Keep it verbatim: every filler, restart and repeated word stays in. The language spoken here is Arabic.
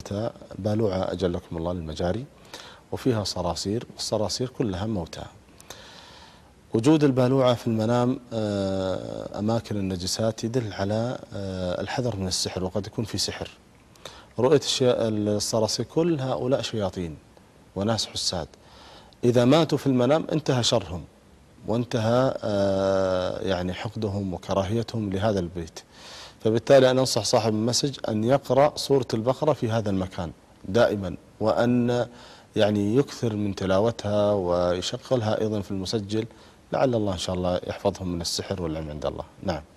بالوعة أجلكم الله للمجاري، وفيها صراصير، والصراصير كلها موتى. وجود البالوعة في المنام أماكن النجسات يدل على الحذر من السحر، وقد يكون في سحر. رؤية الصراصير كل هؤلاء شياطين وناس حساد، إذا ماتوا في المنام انتهى شرهم وانتهى يعني حقدهم وكراهيتهم لهذا البيت. فبالتالي أنا أنصح صاحب المسج أن يقرأ سورة البقرة في هذا المكان دائما، وأن يعني يكثر من تلاوتها ويشغلها أيضا في المسجل، لعل الله إن شاء الله يحفظهم من السحر والعلم عند الله. نعم.